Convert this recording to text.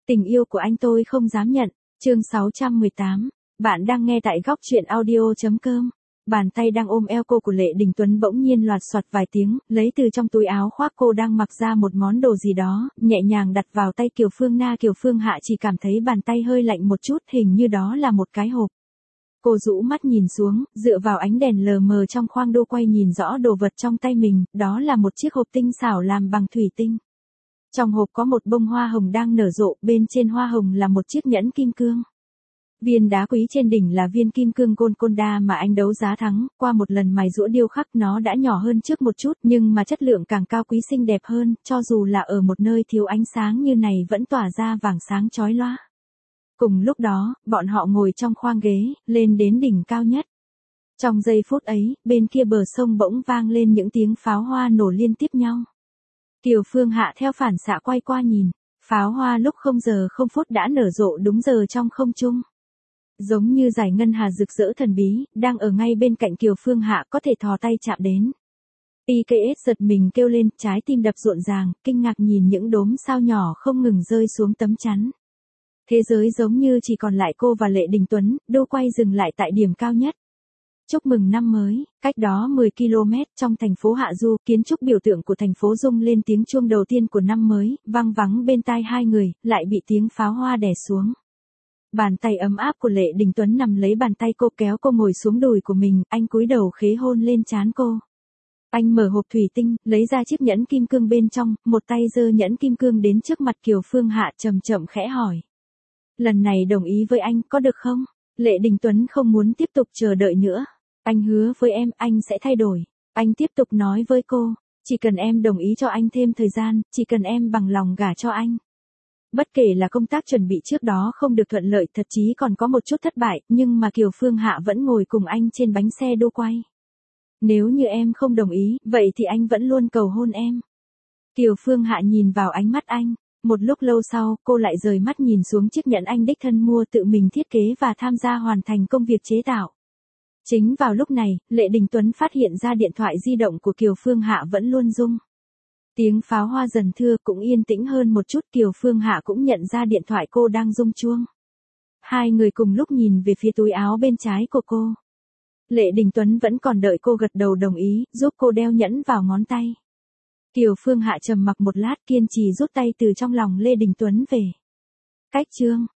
Tình yêu của anh tôi không dám nhận. Chương 618. Bạn đang nghe tại góc truyện audio.com. Bàn tay đang ôm eo cô của Lệ Đình Tuấn bỗng nhiên loạt soạt vài tiếng, lấy từ trong túi áo khoác cô đang mặc ra một món đồ gì đó, nhẹ nhàng đặt vào tay Kiều Phương Na. Kiều Phương Hạ chỉ cảm thấy bàn tay hơi lạnh một chút, hình như đó là một cái hộp. Cô rũ mắt nhìn xuống, dựa vào ánh đèn lờ mờ trong khoang đô quay nhìn rõ đồ vật trong tay mình, đó là một chiếc hộp tinh xảo làm bằng thủy tinh. Trong hộp có một bông hoa hồng đang nở rộ, bên trên hoa hồng là một chiếc nhẫn kim cương. Viên đá quý trên đỉnh là viên kim cương Golconda mà anh đấu giá thắng, qua một lần mài giũa điêu khắc nó đã nhỏ hơn trước một chút, nhưng mà chất lượng càng cao quý xinh đẹp hơn, cho dù là ở một nơi thiếu ánh sáng như này vẫn tỏa ra vàng sáng chói lóa. Cùng lúc đó, bọn họ ngồi trong khoang ghế, lên đến đỉnh cao nhất. Trong giây phút ấy, bên kia bờ sông bỗng vang lên những tiếng pháo hoa nổ liên tiếp nhau. Kiều Phương Hạ theo phản xạ quay qua nhìn, pháo hoa lúc 0 giờ 0 phút đã nở rộ đúng giờ trong không trung. Giống như dải ngân hà rực rỡ thần bí, đang ở ngay bên cạnh Kiều Phương Hạ có thể thò tay chạm đến. IKS giật mình kêu lên, trái tim đập rộn ràng, kinh ngạc nhìn những đốm sao nhỏ không ngừng rơi xuống tấm chắn. Thế giới giống như chỉ còn lại cô và Lệ Đình Tuấn, đô quay dừng lại tại điểm cao nhất. Chúc mừng năm mới, cách đó 10 km trong thành phố Hạ Du, kiến trúc biểu tượng của thành phố rung lên tiếng chuông đầu tiên của năm mới, vang vắng bên tai hai người, lại bị tiếng pháo hoa đè xuống. Bàn tay ấm áp của Lệ Đình Tuấn nằm lấy bàn tay cô kéo cô ngồi xuống đùi của mình, anh cúi đầu khế hôn lên trán cô. Anh mở hộp thủy tinh, lấy ra chiếc nhẫn kim cương bên trong, một tay giơ nhẫn kim cương đến trước mặt Kiều Phương Hạ chậm chậm khẽ hỏi. Lần này đồng ý với anh, có được không? Lệ Đình Tuấn không muốn tiếp tục chờ đợi nữa. Anh hứa với em, anh sẽ thay đổi. Anh tiếp tục nói với cô, chỉ cần em đồng ý cho anh thêm thời gian, chỉ cần em bằng lòng gả cho anh. Bất kể là công tác chuẩn bị trước đó không được thuận lợi, thậm chí còn có một chút thất bại, nhưng mà Kiều Phương Hạ vẫn ngồi cùng anh trên bánh xe đô quay. Nếu như em không đồng ý, vậy thì anh vẫn luôn cầu hôn em. Kiều Phương Hạ nhìn vào ánh mắt anh. Một lúc lâu sau, cô lại rời mắt nhìn xuống chiếc nhẫn anh đích thân mua tự mình thiết kế và tham gia hoàn thành công việc chế tạo. Chính vào lúc này, Lệ Đình Tuấn phát hiện ra điện thoại di động của Kiều Phương Hạ vẫn luôn rung. Tiếng pháo hoa dần thưa cũng yên tĩnh hơn một chút, Kiều Phương Hạ cũng nhận ra điện thoại cô đang rung chuông. Hai người cùng lúc nhìn về phía túi áo bên trái của cô. Lệ Đình Tuấn vẫn còn đợi cô gật đầu đồng ý, giúp cô đeo nhẫn vào ngón tay. Kiều Phương Hạ trầm mặc một lát kiên trì rút tay từ trong lòng Lê Đình Tuấn về. Cách chương